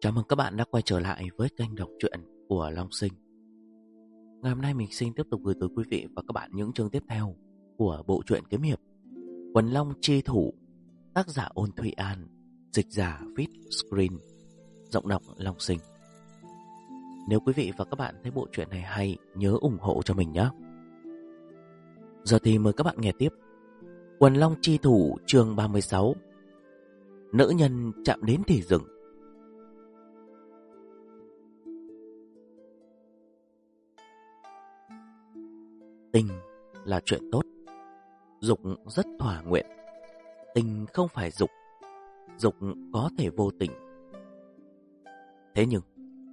Chào mừng các bạn đã quay trở lại với kênh đọc truyện của Long Sinh. Ngày hôm nay mình xin tiếp tục gửi tới quý vị và các bạn những chương tiếp theo của bộ truyện kiếm hiệp Quần Long Chi Thủ, tác giả Ôn Thụy An, dịch giả Viết Screen, giọng đọc Long Sinh. Nếu quý vị và các bạn thấy bộ truyện này hay, nhớ ủng hộ cho mình nhé. Giờ thì mời các bạn nghe tiếp Quần Long Chi Thủ chương 36. Nữ nhân chạm đến thì dừng. Tình là chuyện tốt, dục rất thỏa nguyện. Tình không phải dục, dục có thể vô tình. Thế nhưng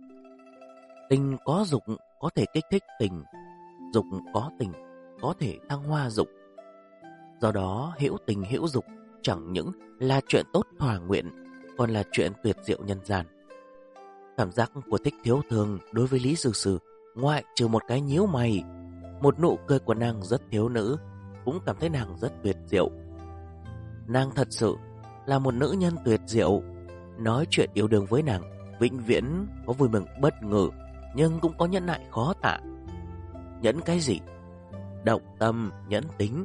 tình có dục có thể kích thích tình, dục có tình có thể thăng hoa dục. Do đó hữu tình hữu dục chẳng những là chuyện tốt thỏa nguyện, còn là chuyện tuyệt diệu nhân gian. Cảm giác của Thích Thiếu Thường đối với Lý Sư Sư, ngoại trừ một cái nhíu mày, một nụ cười của nàng rất thiếu nữ, cũng cảm thấy nàng rất tuyệt diệu. Nàng thật sự là một nữ nhân tuyệt diệu. Nói chuyện yêu đương với nàng, vĩnh viễn có vui mừng bất ngờ, nhưng cũng có nhẫn nại khó tả. Nhẫn cái gì? Động tâm, nhẫn tính.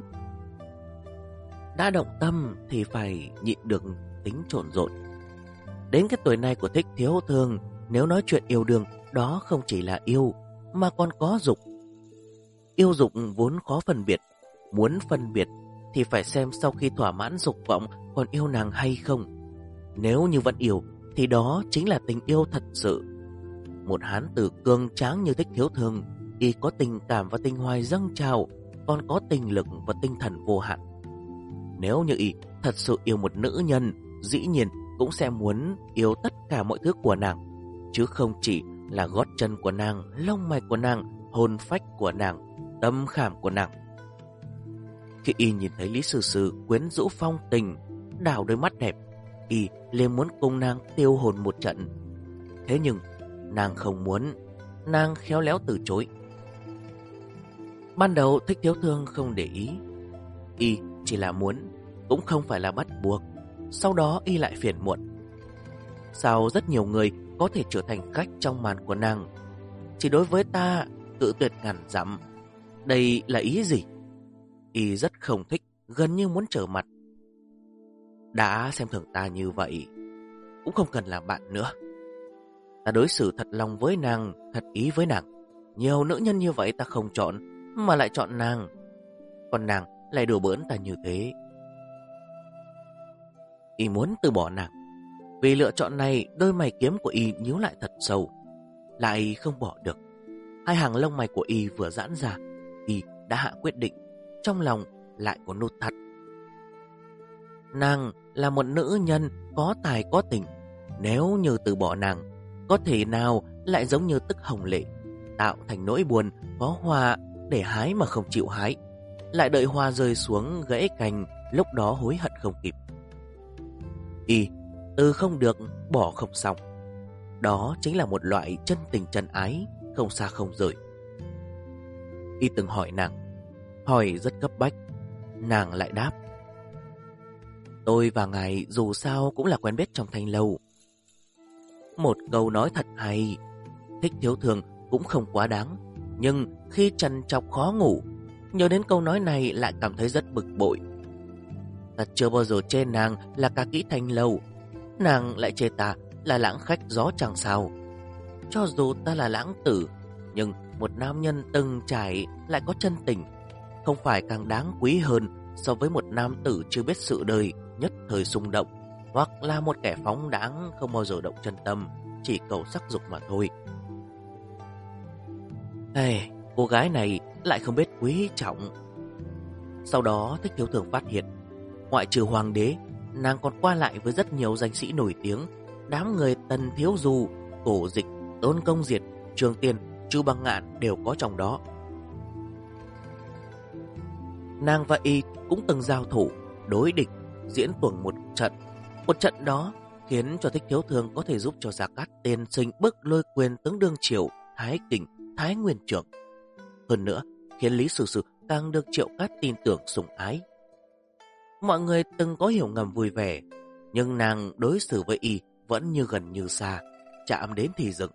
Đã động tâm thì phải nhịn được tính trộn rộn. Đến cái tuổi này của Thích Thiếu Thường, nếu nói chuyện yêu đương, đó không chỉ là yêu, mà còn có dục. Yêu dục vốn khó phân biệt, muốn phân biệt thì phải xem sau khi thỏa mãn dục vọng còn yêu nàng hay không. Nếu như vẫn yêu thì đó chính là tình yêu thật sự. Một hán tử cường tráng như Thích Thiếu Thường, y có tình cảm và tình hoài dâng trào, còn có tình lực và tinh thần vô hạn. Nếu như y thật sự yêu một nữ nhân, dĩ nhiên cũng sẽ muốn yêu tất cả mọi thứ của nàng, chứ không chỉ là gót chân của nàng, lông mày của nàng, hồn phách của nàng, tâm khảm của nàng. Khi y nhìn thấy Lý Sư Sư quyến rũ phong tình, đảo đôi mắt đẹp, y liền muốn cùng nàng tiêu hồn một trận. Thế nhưng nàng không muốn, nàng khéo léo từ chối. Ban đầu Thích Thiếu Thương không để ý, y chỉ là muốn, cũng không phải là bắt buộc. Sau đó y lại phiền muộn. Sao rất nhiều người có thể trở thành khách trong màn của nàng, chỉ đối với ta cự tuyệt ngàn dặm? Đây là ý gì? Y rất không thích, gần như muốn trở mặt. Đã xem thường ta như vậy, cũng không cần làm bạn nữa. Ta đối xử thật lòng với nàng, thật ý với nàng. Nhiều nữ nhân như vậy ta không chọn, mà lại chọn nàng. Còn nàng lại đùa bỡn ta như thế. Y muốn từ bỏ nàng. Vì lựa chọn này, đôi mày kiếm của y nhíu lại thật sâu, lại không bỏ được. Hai hàng lông mày của y vừa giãn ra, y đã hạ quyết định, trong lòng lại có nút thắt. Nàng là một nữ nhân có tài có tình. Nếu như từ bỏ nàng, có thể nào lại giống như Tức Hồng Lệ, tạo thành nỗi buồn, có hoa để hái mà không chịu hái, lại đợi hoa rơi xuống gãy cành, lúc đó hối hận không kịp. Y từ không được, bỏ không xong. Đó chính là một loại chân tình chân ái, không xa không rời. Y từng hỏi nàng, hỏi rất cấp bách. Nàng lại đáp, tôi và ngài dù sao cũng là quen biết trong thanh lâu. Một câu nói thật hay. Thích Thiếu Thường cũng không quá đáng, nhưng khi trằn trọc khó ngủ, nhớ đến câu nói này lại cảm thấy rất bực bội. Ta chưa bao giờ chê nàng là ca kỹ thanh lâu, nàng lại chê ta là lãng khách gió chẳng sao. Cho dù ta là lãng tử, nhưng một nam nhân từng trải lại có chân tình, không phải càng đáng quý hơn so với một nam tử chưa biết sự đời, nhất thời xung động, hoặc là một kẻ phóng đãng không bao giờ động chân tâm, chỉ cầu sắc dục mà thôi. Cô gái này lại không biết quý trọng. Sau đó Thích Thiếu Thường phát hiện, ngoại trừ hoàng đế, nàng còn qua lại với rất nhiều danh sĩ nổi tiếng. Đám người Tần Thiếu Du, Cổ Dịch, Tôn Công Diệt, Trường Tiên, Chu Băng Ngạn đều có trong đó. Nàng và y cũng từng giao thủ, đối địch, diễn tuồng một trận. Một trận đó khiến cho Thích Thiếu Thường có thể giúp cho Gia Cát tiên sinh bức lôi quyền tướng đương triều Thái Kình, Thái Nguyên Trưởng. Hơn nữa khiến Lý Sư Sư càng được Triệu Cát tin tưởng sủng ái. Mọi người từng có hiểu ngầm vui vẻ, nhưng nàng đối xử với y vẫn như gần như xa. chạm đến thì dừng.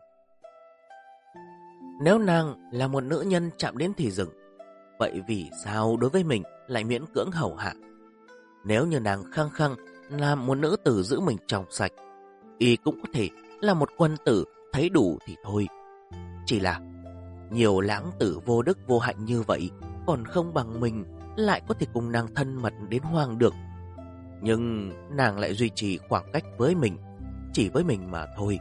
Nếu nàng là một nữ nhân chạm đến thì dừng, vậy vì sao đối với mình lại miễn cưỡng hầu hạ? Nếu như nàng khăng khăng là một nữ tử giữ mình trong sạch, y cũng có thể là một quân tử thấy đủ thì thôi. Chỉ là nhiều lãng tử vô đức vô hạnh như vậy còn không bằng mình lại có thể cùng nàng thân mật đến hoang được. Nhưng nàng lại duy trì khoảng cách với mình, chỉ với mình mà thôi.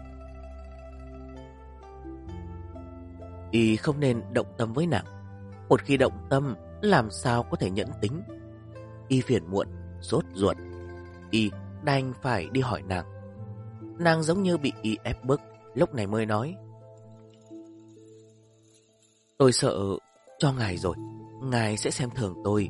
Y không nên động tâm với nàng. Một khi động tâm, làm sao có thể nhẫn tính? Y phiền muộn, sốt ruột. Y đành phải đi hỏi nàng. Nàng giống như bị Y ép bức, lúc này mới nói: tôi sợ cho ngài rồi, ngài sẽ xem thường tôi.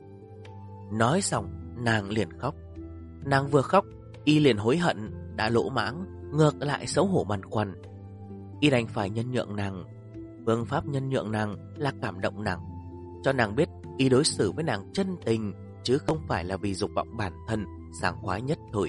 Nói xong, nàng liền khóc. Nàng vừa khóc, Y liền hối hận đã lỗ mãng, ngược lại xấu hổ băn khoăn. Y đành phải nhân nhượng nàng. Phương pháp nhân nhượng nàng là cảm động nàng, cho nàng biết Y đối xử với nàng chân tình, chứ không phải là vì dục vọng bản thân sảng khoái nhất thời.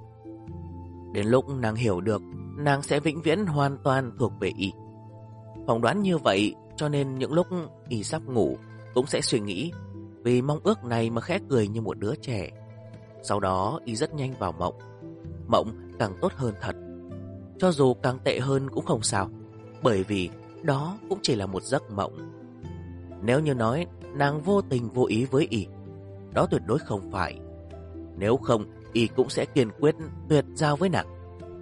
Đến lúc nàng hiểu được, nàng sẽ vĩnh viễn hoàn toàn thuộc về Y. Phỏng đoán như vậy, cho nên những lúc Y sắp ngủ cũng sẽ suy nghĩ, vì mong ước này mà khẽ cười như một đứa trẻ. Sau đó Y rất nhanh vào mộng. Mộng càng tốt hơn thật. Cho dù càng tệ hơn cũng không sao, bởi vì đó cũng chỉ là một giấc mộng. Nếu như nói nàng vô tình vô ý với Y, đó tuyệt đối không phải. Nếu không, Y cũng sẽ kiên quyết tuyệt giao với nàng.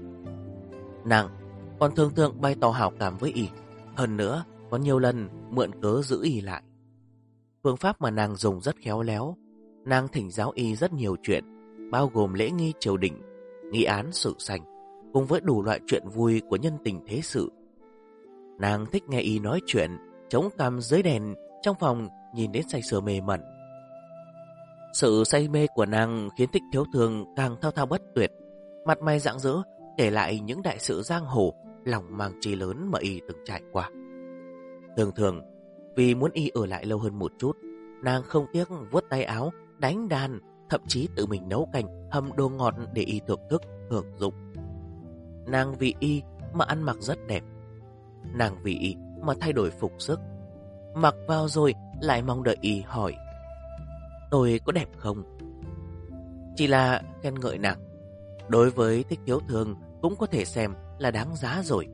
Nàng còn thường thường bày tỏ hảo cảm với Y, hơn nữa có nhiều lần mượn cớ giữ Y lại. Phương pháp mà nàng dùng rất khéo léo. Nàng thỉnh giáo Y rất nhiều chuyện, bao gồm lễ nghi triều đình, nghi án sự sanh, cùng với đủ loại chuyện vui của nhân tình thế sự. Nàng thích nghe Y nói chuyện, chống cằm dưới đèn trong phòng, nhìn đến say sưa mê mẩn. Sự say mê của nàng khiến Thích Thiếu Thường càng thao thao bất tuyệt, mặt mày rạng rỡ kể lại những đại sự giang hồ, lòng mang chí lớn mà Y từng trải qua. Thường thường, vì muốn Y ở lại lâu hơn một chút, nàng không tiếc vuốt tay áo, đánh đàn, thậm chí tự mình nấu canh, hầm đồ ngọt để Y thưởng thức, hưởng dụng. Nàng vì Y mà ăn mặc rất đẹp. Nàng vì Y mà thay đổi phục sức. Mặc vào rồi lại mong đợi Y hỏi: tôi có đẹp không? Chỉ là khen ngợi nàng, đối với Thích Thiếu Thường cũng có thể xem là đáng giá rồi.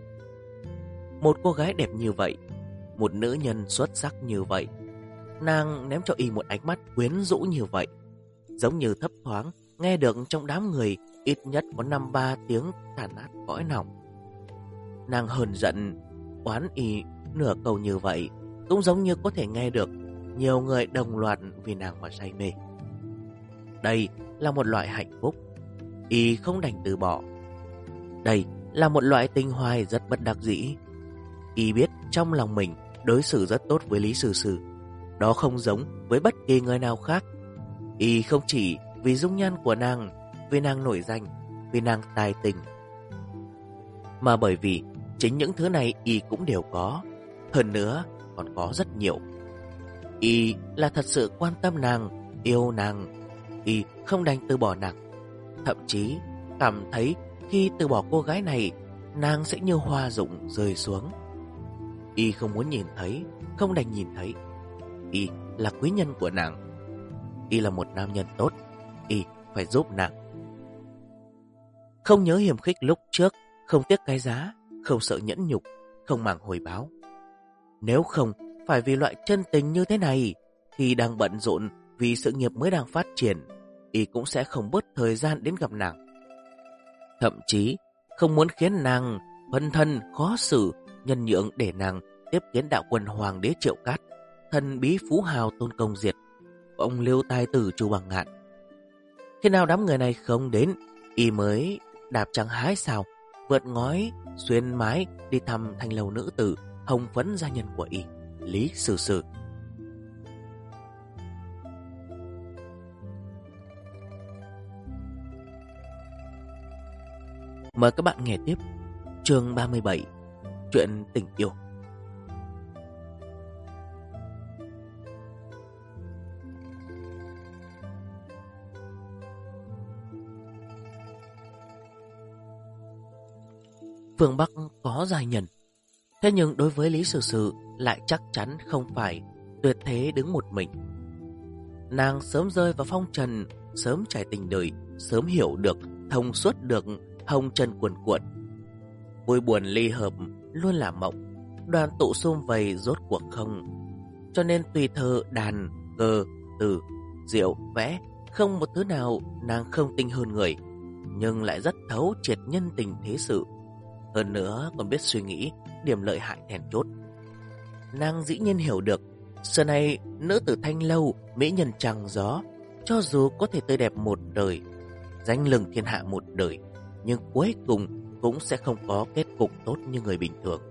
Một cô gái đẹp như vậy, một nữ nhân xuất sắc như vậy, nàng ném cho Y một ánh mắt quyến rũ như vậy, giống như thấp thoáng nghe được trong đám người ít nhất có 5-3 tiếng tàn nát cõi lòng. Nàng hờn giận, oán Y nửa câu như vậy, cũng giống như có thể nghe được nhiều người đồng loạt vì nàng mà say mê. Đây là một loại hạnh phúc Y không đành từ bỏ. Đây là một loại tình hoài rất bất đắc dĩ. Y biết trong lòng mình đối xử rất tốt với Lý Sư Sư, đó không giống với bất kỳ người nào khác. Y không chỉ vì dung nhan của nàng, vì nàng nổi danh, vì nàng tài tình, mà bởi vì chính những thứ này Y cũng đều có. Hơn nữa còn có rất nhiều. Y là thật sự quan tâm nàng, yêu nàng. Y không đành từ bỏ nàng. Thậm chí cảm thấy khi từ bỏ cô gái này, nàng sẽ như hoa rụng rơi xuống. Y không muốn nhìn thấy, không đành nhìn thấy. Y là quý nhân của nàng. Y là một nam nhân tốt. Y phải giúp nàng. Không nhớ hiềm khích lúc trước, không tiếc cái giá, không sợ nhẫn nhục, không màng hồi báo. Nếu không phải vì loại chân tình như thế này, khi đang bận rộn vì sự nghiệp mới đang phát triển, Y cũng sẽ không bớt thời gian đến gặp nàng. Thậm chí không muốn khiến nàng phân thân khó xử, nhân nhượng để nàng tiếp kiến đạo quân Hoàng đế Triệu Cát, thần bí phú hào Tôn Công Diệt, ông Liêu tài tử Chu Bằng Ngạn. Khi nào đám người này không đến, Y mới đạp trăng hái sao, vượt ngói xuyên mái đi thăm thanh lâu nữ tử hồng phấn gia nhân của Y, Lý Sư Sư. Mời các bạn nghe tiếp chương 37, chuyện tình yêu. phương Bắc có giai nhân. Thế nhưng đối với Lý Sử Sử lại chắc chắn không phải tuyệt thế đứng một mình. Nàng sớm rơi vào phong trần, sớm trải tình đời, sớm hiểu được, thông suốt được hồng trần cuồn cuộn. Vui buồn ly hợp luôn là mộng, đoàn tụ sum vầy rốt cuộc không. Cho nên tùy thơ đàn, cơ, từ, diệu, vẽ, không một thứ nào nàng không tinh hơn người, nhưng lại rất thấu triệt nhân tình thế sự. Hơn nữa còn biết suy nghĩ điểm lợi hại then chốt. Nàng dĩ nhiên hiểu được, xưa nay nữ tử thanh lâu, mỹ nhân trăng gió, cho dù có thể tươi đẹp một đời, danh lừng thiên hạ một đời, nhưng cuối cùng cũng sẽ không có kết cục tốt như người bình thường.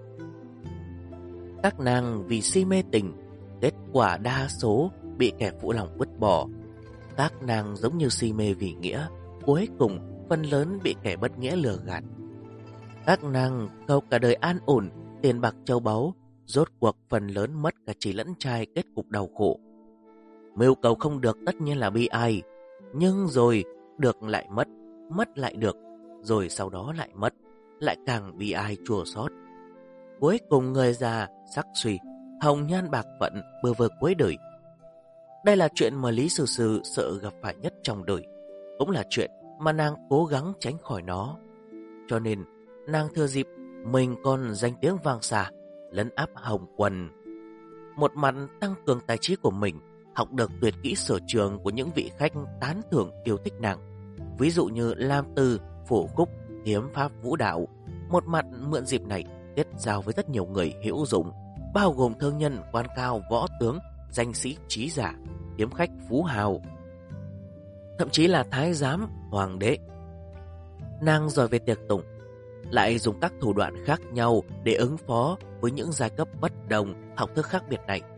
Các nàng vì si mê tình, kết quả đa số bị kẻ phụ lòng vứt bỏ. Các nàng giống như si mê vì nghĩa, cuối cùng phần lớn bị kẻ bất nghĩa lừa gạt. Các nàng cầu cả đời an ổn, tiền bạc châu báu, rốt cuộc phần lớn mất cả chỉ lẫn trai, kết cục đau khổ. Mưu cầu không được tất nhiên là bi ai, nhưng rồi được lại mất, mất lại được, rồi sau đó lại mất, lại càng bi ai chua xót. Cuối cùng người già sắc suy, hồng nhan bạc phận, bơ vơ cuối đời. Đây là chuyện mà Lý Sử Sử sợ gặp phải nhất trong đời, cũng là chuyện mà nàng cố gắng tránh khỏi nó. Cho nên nàng thừa dịp mình còn danh tiếng vang xa, lấn áp hồng quần. Một mặt tăng cường tài trí của mình, học được tuyệt kỹ sở trường của những vị khách tán thưởng yêu thích nàng, ví dụ như lam tư, phổ khúc, hiếm pháp vũ đạo. Một mặt mượn dịp này kết giao với rất nhiều người hữu dụng, bao gồm thương nhân, quan cao, võ tướng, danh sĩ, trí giả, hiếm khách, phú hào, thậm chí là thái giám, hoàng đế. Nàng giỏi về tiệc tùng, lại dùng các thủ đoạn khác nhau để ứng phó với những giai cấp bất đồng, học thức khác biệt này.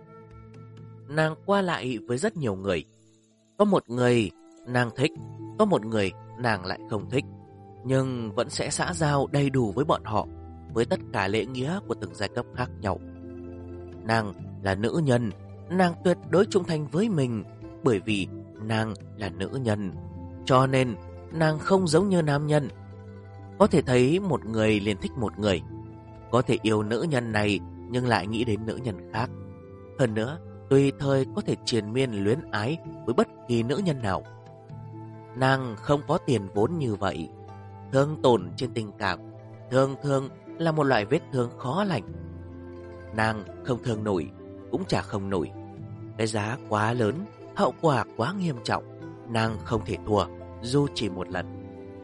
Nàng qua lại với rất nhiều người, có một người nàng thích, có một người nàng lại không thích, nhưng vẫn sẽ xã giao đầy đủ với bọn họ, với tất cả lễ nghĩa của từng giai cấp khác nhau. Nàng là nữ nhân, nàng tuyệt đối trung thành với mình, bởi vì nàng là nữ nhân, cho nên nàng không giống như nam nhân. Có thể thấy một người liền thích một người, có thể yêu nữ nhân này nhưng lại nghĩ đến nữ nhân khác. Hơn nữa, tùy thời có thể triền miên luyến ái với bất kỳ nữ nhân nào. Nàng không có tiền vốn như vậy. Thương tổn trên tình cảm thường thường là một loại vết thương khó lành. Nàng không thương nổi, cũng chả không nổi. Cái giá quá lớn, hậu quả quá nghiêm trọng, nàng không thể thua dù chỉ một lần.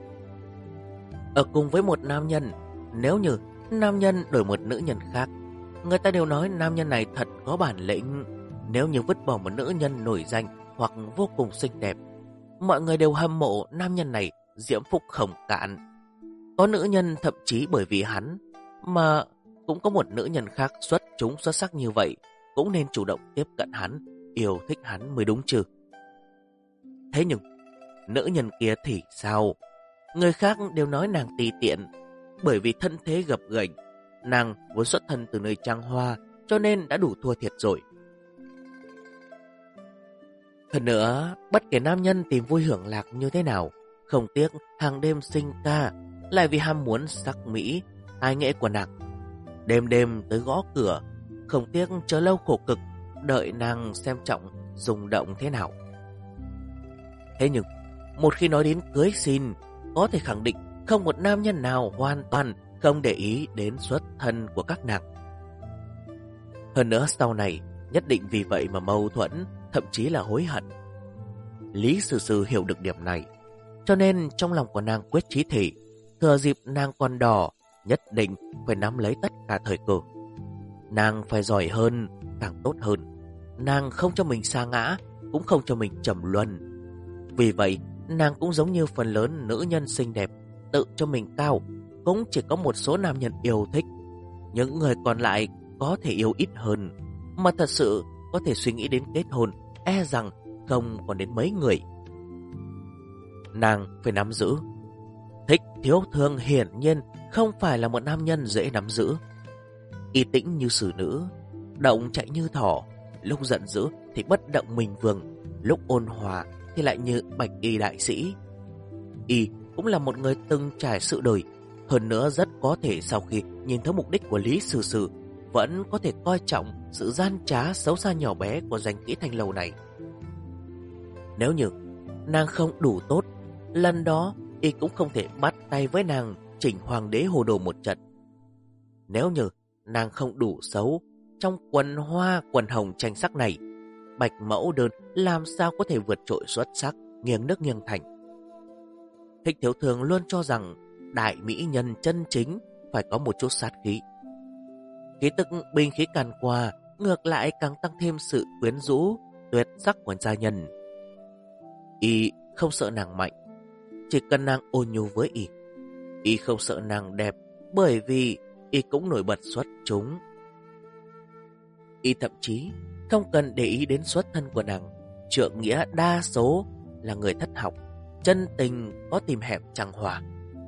Ở cùng với một nam nhân, nếu như nam nhân đổi một nữ nhân khác, người ta đều nói nam nhân này thật có bản lĩnh. Nếu như vứt bỏ một nữ nhân nổi danh hoặc vô cùng xinh đẹp, mọi người đều hâm mộ nam nhân này diễm phúc không cạn. Có nữ nhân thậm chí bởi vì hắn mà cũng có một nữ nhân khác xuất chúng xuất sắc như vậy, cũng nên chủ động tiếp cận hắn, yêu thích hắn mới đúng chứ. Thế nhưng nữ nhân kia thì sao? Người khác đều nói nàng tùy tiện, bởi vì thân thế gập ghềnh, nàng vốn xuất thân từ nơi trăng hoa, cho nên đã đủ thua thiệt rồi. Hơn nữa, bất kể nam nhân tìm vui hưởng lạc như thế nào, không tiếc hàng đêm sinh ca, lại vì ham muốn sắc mỹ, tài nghệ của nàng. Đêm đêm tới gõ cửa, không tiếc chờ lâu khổ cực, đợi nàng xem trọng, rung động thế nào. Thế nhưng, một khi nói đến cưới xin, có thể khẳng định không một nam nhân nào hoàn toàn không để ý đến xuất thân của các nàng. Hơn nữa sau này, nhất định vì vậy mà mâu thuẫn, thậm chí là hối hận. Lý Sử Sử hiểu được điểm này, cho nên trong lòng của nàng quyết chí thể, thừa dịp nàng còn đỏ, nhất định phải nắm lấy tất cả thời cơ. Nàng phải giỏi hơn, càng tốt hơn. Nàng không cho mình sa ngã, cũng không cho mình trầm luân. Vì vậy, nàng cũng giống như phần lớn nữ nhân xinh đẹp, tự cho mình cao, cũng chỉ có một số nam nhân yêu thích. Những người còn lại có thể yêu ít hơn, mà thật sự có thể suy nghĩ đến kết hôn, e rằng không còn đến mấy người. Nàng phải nắm giữ. Thích thiếu thương hiển nhiên không phải là một nam nhân dễ nắm giữ. Y tĩnh như xử nữ, động chạy như thỏ, lúc giận dữ thì bất động mình vương, lúc ôn hòa thì lại như bạch y đại sĩ. Y cũng là một người từng trải sự đời, Hơn nữa rất có thể sau khi nhìn thấy mục đích của Lý Sư Sư, vẫn có thể coi trọng sự gian trá xấu xa nhỏ bé của danh kỹ thanh lâu này. Nếu như nàng không đủ tốt, lần đó y cũng không thể bắt tay với nàng chỉnh hoàng đế hồ đồ một trận. Nếu như nàng không đủ xấu, trong quần hoa quần hồng tranh sắc này, Bạch Mẫu Đơn làm sao có thể vượt trội xuất sắc, nghiêng nước nghiêng thành. Thích Thiếu Thường luôn cho rằng đại mỹ nhân chân chính phải có một chút sát khí. Khí tức binh khí càn qua ngược lại càng tăng thêm sự quyến rũ, tuyệt sắc của gia nhân. Y không sợ nàng mạnh, chỉ cần nàng ôn nhu với y. Y không sợ nàng đẹp, bởi vì y cũng nổi bật xuất chúng. Y thậm chí không cần để ý đến xuất thân của nàng. Trượng nghĩa đa số là người thất học, chân tình có tìm hẹp chẳng hòa.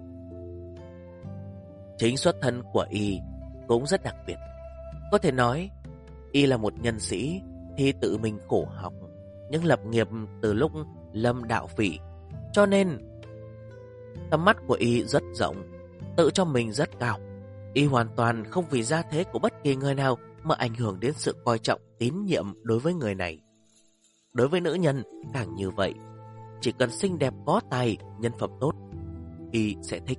Chính xuất thân của y cũng rất đặc biệt. Có thể nói, y là một nhân sĩ thì tự mình khổ học, nhưng lập nghiệp từ lúc lâm đạo phỉ. Cho nên, tầm mắt của y rất rộng, tự cho mình rất cao. Y hoàn toàn không vì gia thế của bất kỳ người nào mà ảnh hưởng đến sự coi trọng, tín nhiệm đối với người này. Đối với nữ nhân càng như vậy, chỉ cần xinh đẹp có tài, nhân phẩm tốt, y sẽ thích.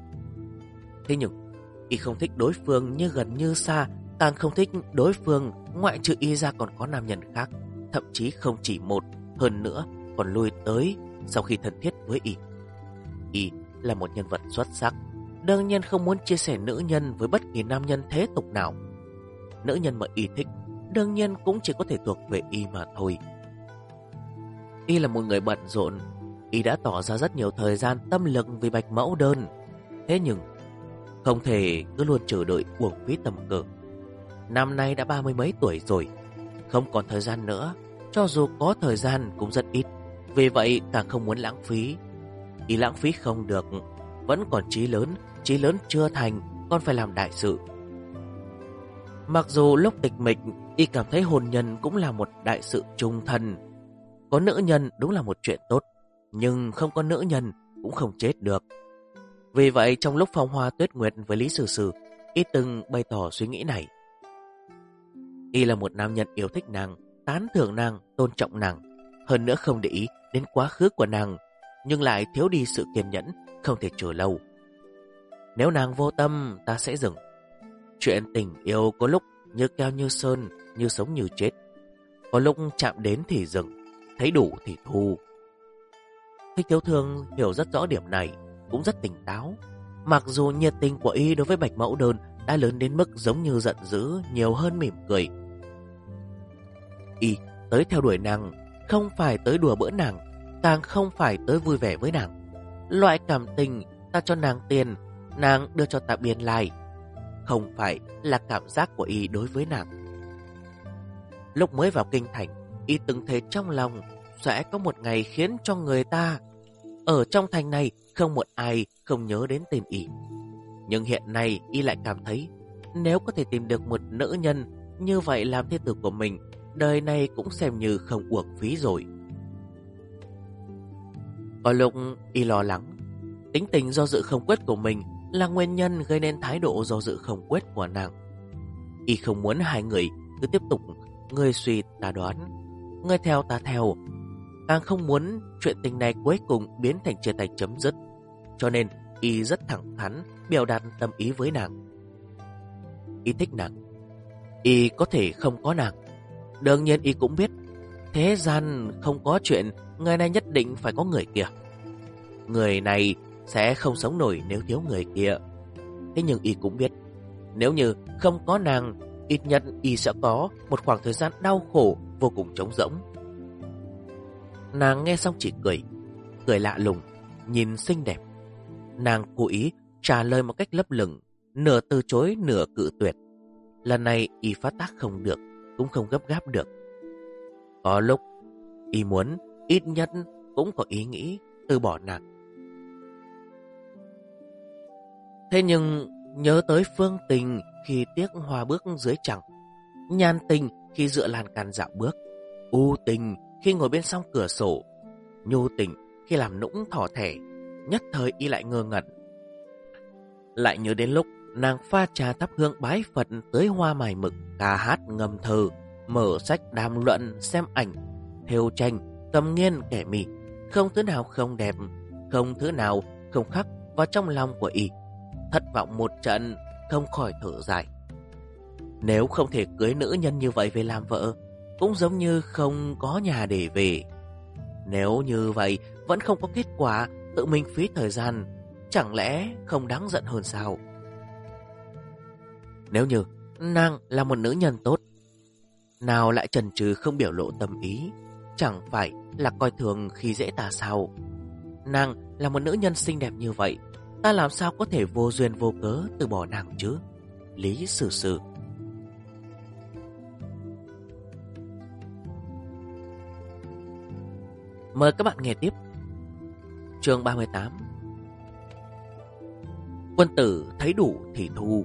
Thế nhưng, y không thích đối phương như gần như xa, càng không thích đối phương ngoại trừ y ra còn có nam nhân khác, thậm chí không chỉ một, hơn nữa còn lui tới sau khi thân thiết với y. Y là một nhân vật xuất sắc, đương nhiên không muốn chia sẻ nữ nhân với bất kỳ nam nhân thế tục nào. Nữ nhân mà y thích đương nhiên cũng chỉ có thể thuộc về y mà thôi. Y là một người bận rộn, y đã tỏ ra rất nhiều thời gian tâm lực vì Bạch Mẫu Đơn. Thế nhưng không thể cứ luôn chờ đợi uổng phí tầm cỡ. Năm nay đã 30 mấy tuổi rồi, không còn thời gian nữa, cho dù có thời gian cũng rất ít. Vì vậy càng không muốn lãng phí. Y lãng phí không được, vẫn còn chí lớn chưa thành, còn phải làm đại sự. Mặc dù lúc tịch mịch, y cảm thấy hôn nhân cũng là một đại sự trung thân. Có nữ nhân đúng là một chuyện tốt, nhưng không có nữ nhân cũng không chết được. Vì vậy trong lúc phong hoa tuyết nguyệt với Lý Sư Sư, y từng bày tỏ suy nghĩ này. Y là một nam nhân yêu thích nàng, tán thưởng nàng, tôn trọng nàng, hơn nữa không để ý đến quá khứ của nàng, nhưng lại thiếu đi sự kiên nhẫn, không thể chờ lâu. Nếu nàng vô tâm, ta sẽ dừng. Chuyện tình yêu có lúc như keo như sơn, như sống như chết. Có lúc chạm đến thì dừng, thấy đủ thì thu. Thích Thiếu Thường hiểu rất rõ điểm này, cũng rất tỉnh táo. Mặc dù nhiệt tình của y đối với Bạch Mẫu Đơn đã lớn đến mức giống như giận dữ nhiều hơn mỉm cười. Y tới theo đuổi nàng, không phải tới đùa bỡn nàng, càng không phải tới vui vẻ với nàng. Loại cảm tình ta cho nàng tiền, nàng đưa cho ta biên lai, không phải là cảm giác của y đối với nàng. Lúc mới vào kinh thành, y từng thề trong lòng sẽ có một ngày khiến cho người ta ở trong thành này không một ai không nhớ đến tên y. Nhưng hiện nay y lại cảm thấy nếu có thể tìm được một nữ nhân như vậy làm thê tử của mình, đời này cũng xem như không uổng phí rồi. Có lúc y lo lắng tính tình do dự không quyết của mình là nguyên nhân gây nên thái độ do dự không quyết của nàng. Y không muốn hai người cứ tiếp tục người suy ta đoán, người theo ta theo, càng không muốn chuyện tình này cuối cùng biến thành chia tay chấm dứt. Cho nên y rất thẳng thắn biểu đạt tâm ý với nàng. Y thích nàng, y có thể không có nàng. Đương nhiên y cũng biết thế gian không có chuyện người này nhất định phải có người kia. Người này sẽ không sống nổi nếu thiếu người kia. Thế nhưng y cũng biết nếu như không có nàng, ít nhất y sẽ có một khoảng thời gian đau khổ vô cùng trống rỗng. Nàng nghe xong chỉ cười lạ lùng, nhìn xinh đẹp. Nàng cố ý trả lời một cách lấp lửng, nửa từ chối nửa cự tuyệt. Lần này y phát tác không được, cũng không gấp gáp được. Có lúc y muốn ít nhất cũng có ý nghĩ từ bỏ nàng. Thế nhưng nhớ tới Phương Tình khi tiếc hoa bước dưới trăng, Nhan Tình khi dựa lan can dạo bước, U Tình khi ngồi bên song cửa sổ, Nhu Tình khi làm nũng thỏ thẻ, nhất thời y lại ngơ ngẩn. Lại nhớ đến lúc nàng pha trà thắp hương bái Phật, tới hoa mài mực, ca hát ngâm thơ, mở sách đàm luận, xem ảnh, thêu tranh, cầm nghiên kẻ mì. Không thứ nào không đẹp, không thứ nào không khắc vào trong lòng của y. Thất vọng một trận, không khỏi thở dài. Nếu không thể cưới nữ nhân như vậy về làm vợ, cũng giống như không có nhà để về. Nếu như vậy vẫn không có kết quả, tự mình phí thời gian, chẳng lẽ không đáng giận hơn sao? Nếu như nàng là một nữ nhân tốt, nào lại chần chừ không biểu lộ tâm ý, chẳng phải là coi thường khi dễ ta sao? Nàng là một nữ nhân xinh đẹp như vậy, ta làm sao có thể vô duyên vô cớ từ bỏ nàng chứ? Lý Sử Sử. Mời các bạn nghe tiếp. Chương 38. Quân tử thấy đủ thì thu.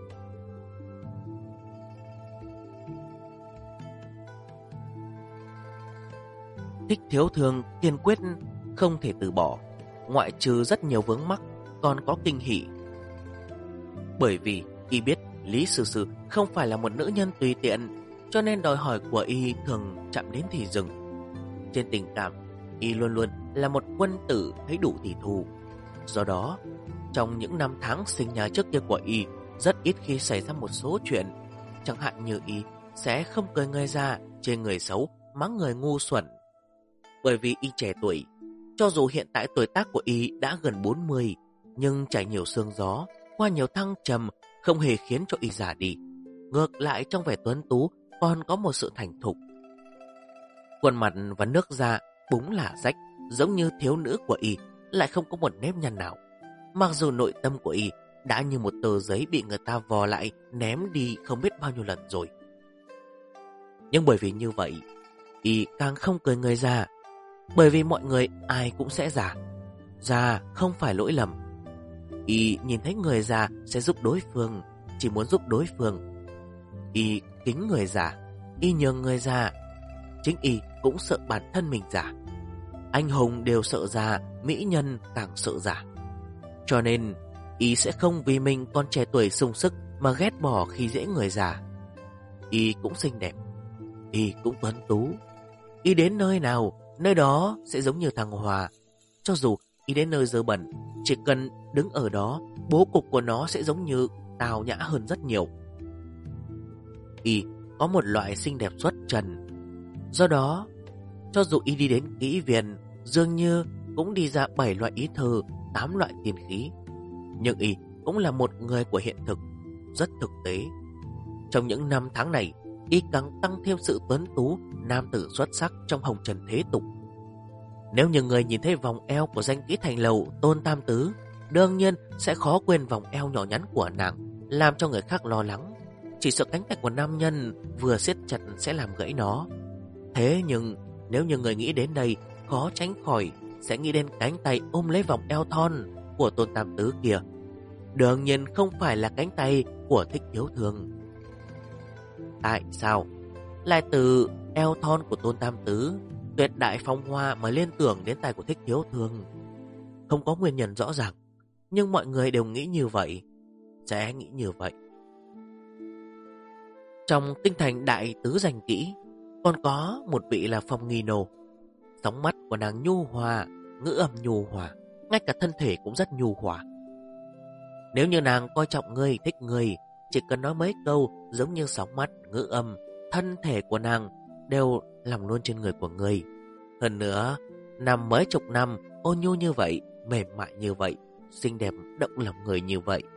Thích Thiếu Thương kiên quyết không thể từ bỏ, ngoại trừ rất nhiều vướng mắc, còn có kinh hỉ. Bởi vì y biết Lý Sử Sử không phải là một nữ nhân tùy tiện, cho nên đòi hỏi của y thường chạm đến thì dừng. Trên tình cảm, y luôn luôn là một quân tử thấy đủ thì thu. Do đó, trong những năm tháng sinh nhà trước kia của y, rất ít khi xảy ra một số chuyện. Chẳng hạn như y sẽ không cười người già, chê người xấu, mắng người ngu xuẩn. Bởi vì y trẻ tuổi, cho dù hiện tại tuổi tác của y đã gần 40, nhưng trải nhiều sương gió, qua nhiều thăng trầm, không hề khiến cho y già đi. Ngược lại, trong vẻ tuấn tú còn có một sự thành thục. Khuôn mặt và nước da búng là rách, giống như thiếu nữ của y, lại không có một nếp nhăn nào. Mặc dù nội tâm của y đã như một tờ giấy bị người ta vò lại, ném đi không biết bao nhiêu lần rồi. Nhưng bởi vì như vậy, y càng không cười người già. Bởi vì mọi người ai cũng sẽ già. Già không phải lỗi lầm. Y nhìn thấy người già sẽ giúp đối phương, chỉ muốn giúp đối phương. Y kính người già, y nhường người già. Chính y cũng sợ bản thân mình già. Anh hùng đều sợ già, mỹ nhân càng sợ già. Cho nên y sẽ không vì mình còn trẻ tuổi sung sức mà ghét bỏ khi dễ người già. Y cũng xinh đẹp, y cũng tuấn tú. Y đến nơi nào, nơi đó sẽ giống như thằng Hòa. Cho dù y đến nơi dơ bẩn, chỉ cần đứng ở đó, bố cục của nó sẽ giống như tào nhã hơn rất nhiều. Y có một loại xinh đẹp xuất trần. Do đó, cho dù y đi đến kỹ viện, dường như cũng đi ra 7 loại ý thơ, 8 loại tiên khí. Nhưng y cũng là một người của hiện thực, rất thực tế. Trong những năm tháng này, y càng tăng thêm sự tuấn tú, nam tử xuất sắc trong hồng trần thế tục. Nếu như người nhìn thấy vòng eo của danh kỹ thành lầu Tôn Tam Tứ, đương nhiên sẽ khó quên vòng eo nhỏ nhắn của nàng, làm cho người khác lo lắng. Chỉ sợ cánh tay của nam nhân vừa siết chặt sẽ làm gãy nó. Thế nhưng nếu như người nghĩ đến đây, khó tránh khỏi sẽ nghĩ đến cánh tay ôm lấy vòng eo thon của Tôn Tam Tứ kia. Đương nhiên không phải là cánh tay của Thích Thiếu Thương. Tại sao lại từ eo thon của Tôn Tam Tứ, tuyệt đại phong hoa mà liên tưởng đến tay của Thích Thiếu Thương? Không có nguyên nhân rõ ràng, nhưng mọi người đều nghĩ như vậy, sẽ nghĩ như vậy. Trong tinh thành đại tứ danh kỹ, còn có một vị là Phong Nghi Nô. Sóng mắt của nàng nhu hòa, ngữ âm nhu hòa, ngay cả thân thể cũng rất nhu hòa. Nếu như nàng coi trọng ngươi, thích ngươi, chỉ cần nói mấy câu giống như sóng mắt, ngữ âm, thân thể của nàng đều lòng luôn trên người của ngươi. Hơn nữa, năm mấy chục năm ôn nhu như vậy, mềm mại như vậy, xinh đẹp động lòng người như vậy,